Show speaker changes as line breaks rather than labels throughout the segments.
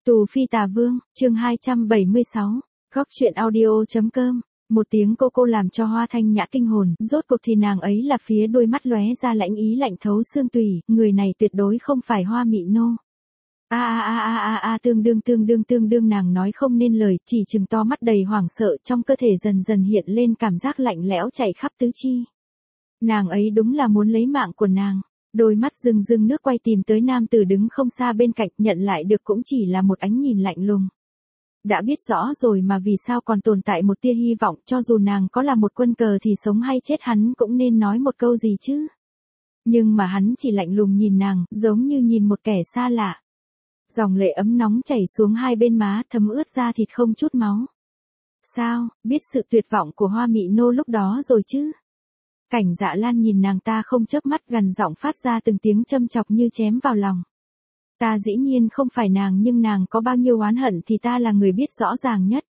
Tù Phi Tà Vương, chương 276, góc truyện audio.com. Một tiếng cô làm cho Hoa Thanh Nhã kinh hồn, rốt cuộc thì nàng ấy là phía đôi mắt lóe ra lãnh ý lạnh thấu xương tủy, người này tuyệt đối không phải Hoa Mị Nô. Tương đương nàng nói không nên lời, chỉ trừng to mắt đầy hoảng sợ, trong cơ thể dần dần hiện lên cảm giác lạnh lẽo chạy khắp tứ chi. Nàng ấy đúng là muốn lấy mạng của nàng. Đôi mắt rưng rưng nước quay tìm tới nam tử đứng không xa bên cạnh, nhận lại được cũng chỉ là một ánh nhìn lạnh lùng. Đã biết rõ rồi mà vì sao còn tồn tại một tia hy vọng, cho dù nàng có là một quân cờ thì sống hay chết hắn cũng nên nói một câu gì chứ. Nhưng mà hắn chỉ lạnh lùng nhìn nàng, giống như nhìn một kẻ xa lạ. Dòng lệ ấm nóng chảy xuống hai bên má, thấm ướt da thịt không chút máu. Sao, biết sự tuyệt vọng của Hoa Mị Nô lúc đó rồi chứ? Cảnh Dạ Lan nhìn nàng ta không chớp mắt, gần giọng phát ra từng tiếng châm chọc như chém vào lòng. Ta dĩ nhiên không phải nàng, nhưng nàng có bao nhiêu oán hận thì ta là người biết rõ ràng nhất.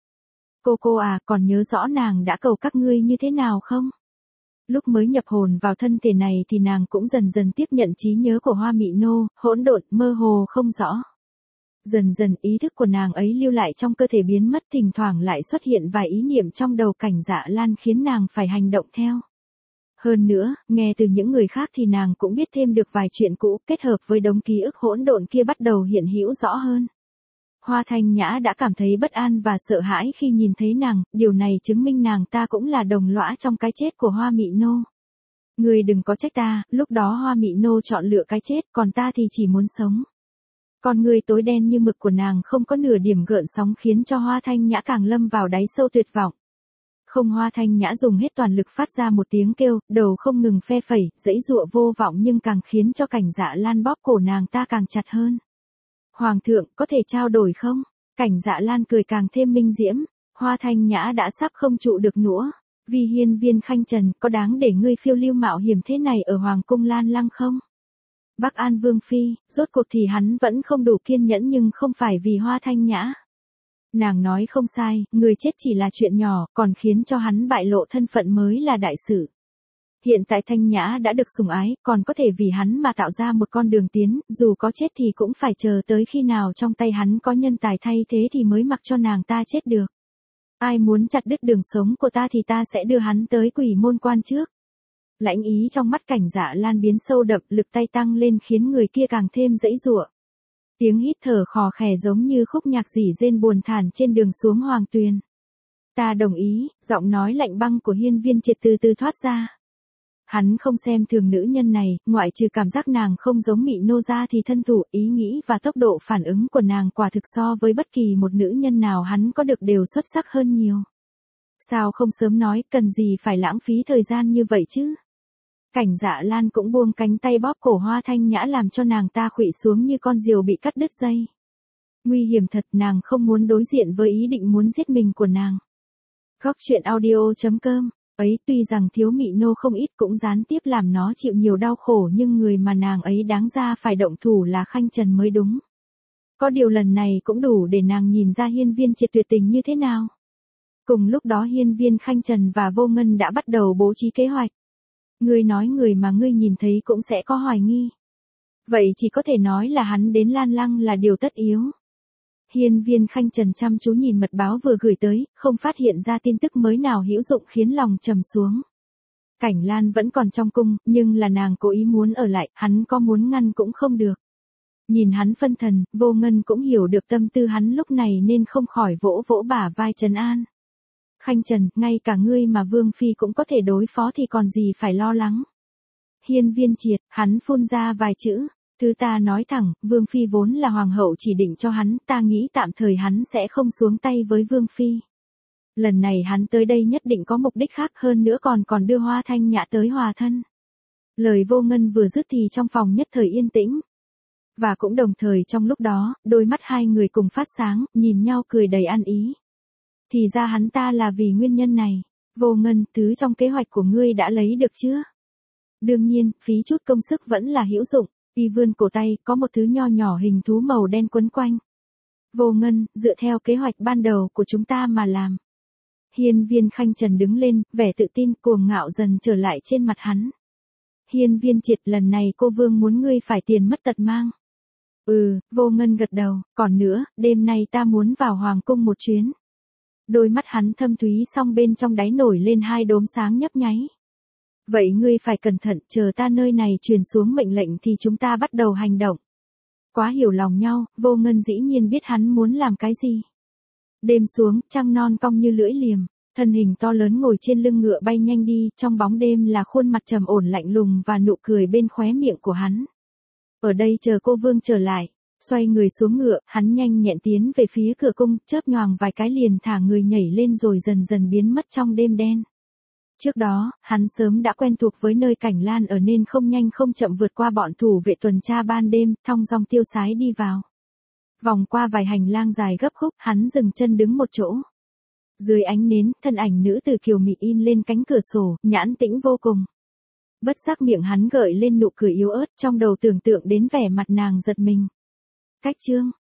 Cô à, còn nhớ rõ nàng đã cầu các ngươi như thế nào không? Lúc mới nhập hồn vào thân thể này thì nàng cũng dần dần tiếp nhận trí nhớ của Hoa Mị Nô, hỗn độn, mơ hồ không rõ. Dần dần ý thức của nàng ấy lưu lại trong cơ thể biến mất, thỉnh thoảng lại xuất hiện vài ý niệm trong đầu Cảnh Dạ Lan khiến nàng phải hành động theo. Hơn nữa, nghe từ những người khác thì nàng cũng biết thêm được vài chuyện cũ, kết hợp với đống ký ức hỗn độn kia bắt đầu hiện hữu rõ hơn. Hoa Thanh Nhã đã cảm thấy bất an và sợ hãi khi nhìn thấy nàng, điều này chứng minh nàng ta cũng là đồng lõa trong cái chết của Hoa Mị Nô. Ngươi đừng có trách ta, lúc đó Hoa Mị Nô chọn lựa cái chết, còn ta thì chỉ muốn sống. Con người tối đen như mực của nàng không có nửa điểm gợn sóng khiến cho Hoa Thanh Nhã càng lâm vào đáy sâu tuyệt vọng. Không, Hoa Thanh Nhã dùng hết toàn lực phát ra một tiếng kêu, đầu không ngừng phe phẩy, giãy giụa vô vọng nhưng càng khiến cho Cảnh Dạ Lan bóp cổ nàng ta càng chặt hơn. Hoàng thượng, có thể trao đổi không? Cảnh Dạ Lan cười càng thêm minh diễm. Hoa Thanh Nhã đã sắp không trụ được nữa. Vì hiên viên Khanh Trần, có đáng để ngươi phiêu lưu mạo hiểm thế này ở Hoàng cung Lan Lăng không? Bắc An Vương Phi, rốt cuộc thì hắn vẫn không đủ kiên nhẫn, nhưng không phải vì Hoa Thanh Nhã. Nàng nói không sai, người chết chỉ là chuyện nhỏ, còn khiến cho hắn bại lộ thân phận mới là đại sự. Hiện tại Thanh Nhã đã được sủng ái, còn có thể vì hắn mà tạo ra một con đường tiến, dù có chết thì cũng phải chờ tới khi nào trong tay hắn có nhân tài thay thế thì mới mặc cho nàng ta chết được. Ai muốn chặt đứt đường sống của ta thì ta sẽ đưa hắn tới Quỷ Môn Quan trước. Lãnh ý trong mắt Cảnh Dạ Lan biến sâu đậm, lực tay tăng lên khiến người kia càng thêm giãy giụa. Tiếng hít thở khò khè giống như khúc nhạc rỉ rên buồn thản trên đường xuống Hoàng Tuyền. Ta đồng ý, giọng nói lạnh băng của Hiên Viên Triệt từ từ thoát ra. Hắn không xem thường nữ nhân này, ngoại trừ cảm giác nàng không giống Mị Nô ra thì thân thủ, ý nghĩ và tốc độ phản ứng của nàng quả thực so với bất kỳ một nữ nhân nào hắn có được đều xuất sắc hơn nhiều. Sao không sớm nói, cần gì phải lãng phí thời gian như vậy chứ? Cảnh Dạ Lan cũng buông cánh tay bóp cổ Hoa Thanh Nhã làm cho nàng ta khuỵu xuống như con diều bị cắt đứt dây. Nguy hiểm thật, nàng không muốn đối diện với ý định muốn giết mình của nàng. Góc truyện audio.com. Ấy tuy rằng thiếu Mị Nô không ít cũng gián tiếp làm nó chịu nhiều đau khổ, nhưng người mà nàng ấy đáng ra phải động thủ là Khanh Trần mới đúng. Có điều lần này cũng đủ để nàng nhìn ra Hiên Viên Triệt tuyệt tình như thế nào. Cùng lúc đó Hiên viên Khanh Trần và Vô Ngân đã bắt đầu bố trí kế hoạch. Ngươi nói người mà ngươi nhìn thấy cũng sẽ có hoài nghi. Vậy chỉ có thể nói là hắn đến Lan Lăng là điều tất yếu. Hiên viên Khanh Trần chăm chú nhìn mật báo vừa gửi tới, không phát hiện ra tin tức mới nào hữu dụng khiến lòng trầm xuống. Cảnh Lan vẫn còn trong cung, nhưng là nàng cố ý muốn ở lại, hắn có muốn ngăn cũng không được. Nhìn hắn phân thần, Vô Ngân cũng hiểu được tâm tư hắn lúc này nên không khỏi vỗ vỗ bả vai trấn an. Khanh Trần, ngay cả ngươi mà Vương Phi cũng có thể đối phó thì còn gì phải lo lắng. Hiên viên Triệt, hắn phun ra vài chữ. Thứ ta nói thẳng, Vương Phi vốn là hoàng hậu chỉ định cho hắn, ta nghĩ tạm thời hắn sẽ không xuống tay với Vương Phi. Lần này hắn tới đây nhất định có mục đích khác, hơn nữa còn đưa Hoa Thanh Nhã tới hòa thân. Lời Vô Ngân vừa dứt thì trong phòng nhất thời yên tĩnh. Và cũng đồng thời trong lúc đó, đôi mắt hai người cùng phát sáng, nhìn nhau cười đầy ăn ý. Thì ra hắn ta là vì nguyên nhân này. Vô Ngân, thứ trong kế hoạch của ngươi đã lấy được chưa? Đương nhiên, phí chút công sức vẫn là hữu dụng. Y vươn cổ tay, có một thứ nho nhỏ hình thú màu đen quấn quanh. Vô Ngân, dựa theo kế hoạch ban đầu của chúng ta mà làm. Hiên viên Khanh Trần đứng lên, vẻ tự tin cuồng ngạo dần trở lại trên mặt hắn. Hiên viên Triệt, lần này cô Vương muốn ngươi phải tiền mất tật mang. Vô ngân gật đầu, còn nữa, đêm nay ta muốn vào hoàng cung một chuyến. Đôi mắt hắn thâm thúy song bên trong đáy nổi lên hai đốm sáng nhấp nháy. Vậy ngươi phải cẩn thận, chờ ta nơi này truyền xuống mệnh lệnh thì chúng ta bắt đầu hành động. Quá hiểu lòng nhau, vô ngân dĩ nhiên biết hắn muốn làm cái gì. Đêm xuống, trăng non cong như lưỡi liềm, thân hình to lớn ngồi trên lưng ngựa bay nhanh đi, trong bóng đêm là khuôn mặt trầm ổn lạnh lùng và nụ cười bên khóe miệng của hắn. Ở đây chờ cô vương trở lại, xoay người xuống ngựa, hắn nhanh nhẹn tiến về phía cửa cung, chớp nhoàng vài cái liền thả người nhảy lên rồi dần dần biến mất trong đêm đen. Trước đó, hắn sớm đã quen thuộc với nơi Cảnh Lan ở nên không nhanh không chậm vượt qua bọn thủ vệ tuần tra ban đêm, thong dong tiêu sái đi vào. Vòng qua vài hành lang dài gấp khúc, hắn dừng chân đứng một chỗ. Dưới ánh nến, thân ảnh nữ tử kiều mị in lên cánh cửa sổ, nhãn tĩnh vô cùng. Bất giác miệng hắn gợi lên nụ cười yếu ớt, trong đầu tưởng tượng đến vẻ mặt nàng giật mình. Cách chương